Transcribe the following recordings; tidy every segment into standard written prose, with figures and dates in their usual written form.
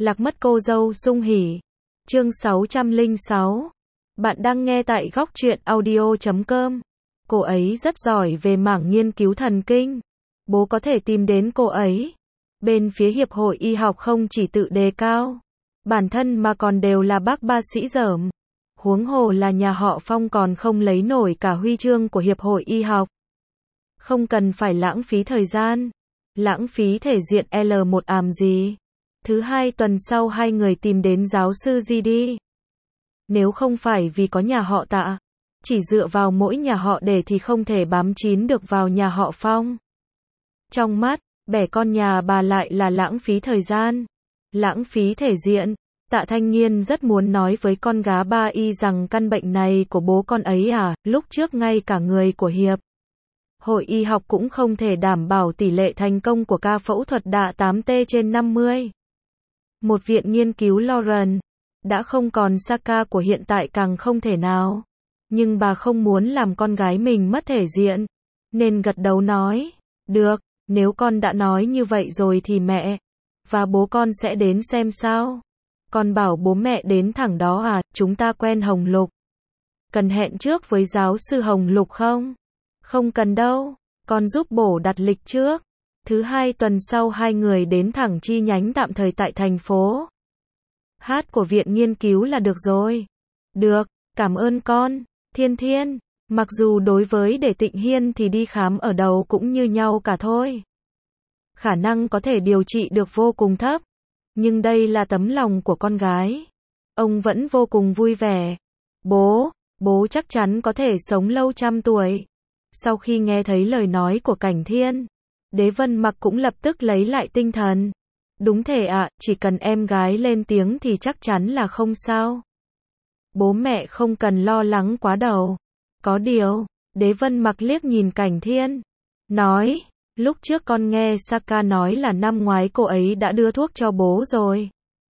Lạc mất cô dâu sung hỉ. Chương 606. Bạn đang nghe tại góc truyện audio.com. Cô ấy rất giỏi về mảng nghiên cứu thần kinh. Bố có thể tìm đến cô ấy. Bên phía Hiệp hội Y học không chỉ tự đề cao bản thân mà còn đều là bác ba sĩ dởm. Huống hồ là nhà họ Phong còn không lấy nổi cả huy chương của Hiệp hội Y học. Không cần phải lãng phí thời gian, lãng phí thể diện L1 àm gì. Thứ hai tuần sau hai người tìm đến giáo sư GD. Nếu không phải vì có nhà họ Tạ, chỉ dựa vào mỗi nhà họ Để thì không thể bám chín được vào nhà họ Phong. Trong mắt, bẻ con nhà bà lại là lãng phí thời gian, lãng phí thể diện. Tạ Thanh Nghiên rất muốn nói với con gá ba y rằng căn bệnh này của bố con ấy lúc trước ngay cả người của Hiệp hội Y học cũng không thể đảm bảo tỷ lệ thành công của ca phẫu thuật đạ 8T/50. Một viện nghiên cứu Lauren đã không còn Saka của hiện tại càng không thể nào. Nhưng bà không muốn làm con gái mình mất thể diện, nên gật đầu nói, được, nếu con đã nói như vậy rồi thì mẹ và bố con sẽ đến xem sao. Con bảo bố mẹ đến thẳng đó chúng ta quen Hồng Lục. Cần hẹn trước với giáo sư Hồng Lục không? Không cần đâu, con giúp bổ đặt lịch trước. Thứ hai tuần sau hai người đến thẳng chi nhánh tạm thời tại thành phố Hát của viện nghiên cứu là được rồi. Được, cảm ơn con, Thiên Thiên. Mặc dù đối với Để Tịnh Hiên thì đi khám ở đầu cũng như nhau cả thôi. Khả năng có thể điều trị được vô cùng thấp. Nhưng đây là tấm lòng của con gái. Ông vẫn vô cùng vui vẻ. Bố chắc chắn có thể sống lâu trăm tuổi. Sau khi nghe thấy lời nói của Cảnh Thiên, Đế Vân Mặc cũng lập tức lấy lại tinh thần. Đúng thể chỉ cần em gái lên tiếng thì chắc chắn là không sao. Bố mẹ không cần lo lắng quá đầu. Có điều, Đế Vân Mặc liếc nhìn Cảnh Thiên, nói, lúc trước con nghe Saka nói là năm ngoái cô ấy đã đưa thuốc cho bố rồi.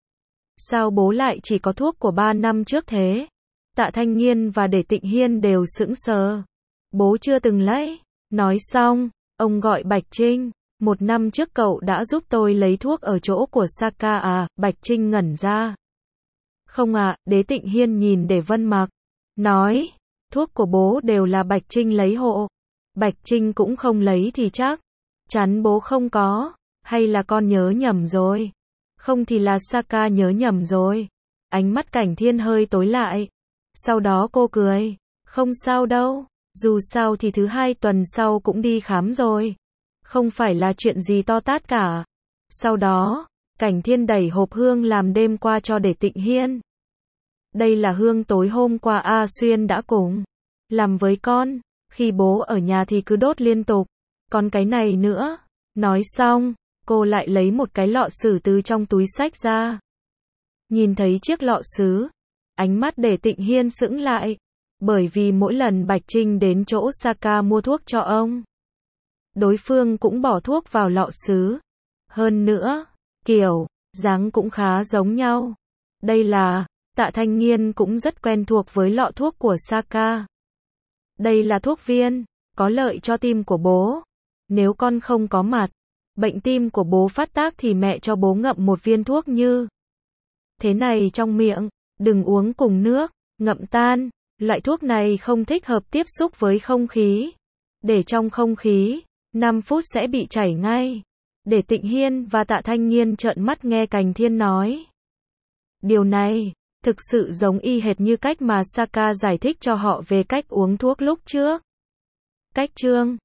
Sao bố lại chỉ có thuốc của 3 năm trước thế? Tạ Thanh Nghiên và Để Tịnh Hiên đều sững sờ. Bố chưa từng lấy. Nói xong, ông gọi Bạch Trinh. 1 năm trước cậu đã giúp tôi lấy thuốc ở chỗ của Saka Bạch Trinh ngẩn ra. Không Đế Tịnh Hiên nhìn Để Vân Mặc, nói, thuốc của bố đều là Bạch Trinh lấy hộ. Bạch Trinh cũng không lấy thì chắc chắn bố không có, hay là con nhớ nhầm rồi? Không thì là Saka nhớ nhầm rồi. Ánh mắt Cảnh Thiên hơi tối lại. Sau đó cô cười, không sao đâu, dù sao thì thứ hai tuần sau cũng đi khám rồi. Không phải là chuyện gì to tát cả. Sau đó, Cảnh Thiên đẩy hộp hương làm đêm qua cho Để Tịnh Hiên. Đây là hương tối hôm qua A Xuyên đã cùng làm với con. Khi bố ở nhà thì cứ đốt liên tục. Còn cái này nữa. Nói xong, cô lại lấy một cái lọ sứ từ trong túi xách ra. Nhìn thấy chiếc lọ sứ, ánh mắt Để Tịnh Hiên sững lại. Bởi vì mỗi lần Bạch Trinh đến chỗ Saka mua thuốc cho ông, đối phương cũng bỏ thuốc vào lọ sứ. Hơn nữa, kiểu, dáng cũng khá giống nhau. Đây là, Tạ Thanh Nghiên cũng rất quen thuộc với lọ thuốc của Saka. Đây là thuốc viên, có lợi cho tim của bố. Nếu con không có mặt, bệnh tim của bố phát tác thì mẹ cho bố ngậm một viên thuốc như thế này trong miệng, đừng uống cùng nước, ngậm tan. Loại thuốc này không thích hợp tiếp xúc với không khí. Để trong không khí, 5 phút sẽ bị chảy ngay. Để Tịnh Hiên và Tạ Thanh Nghiên trợn mắt nghe Cảnh Thiên nói. Điều này, thực sự giống y hệt như cách mà Saka giải thích cho họ về cách uống thuốc lúc trước. Cách chương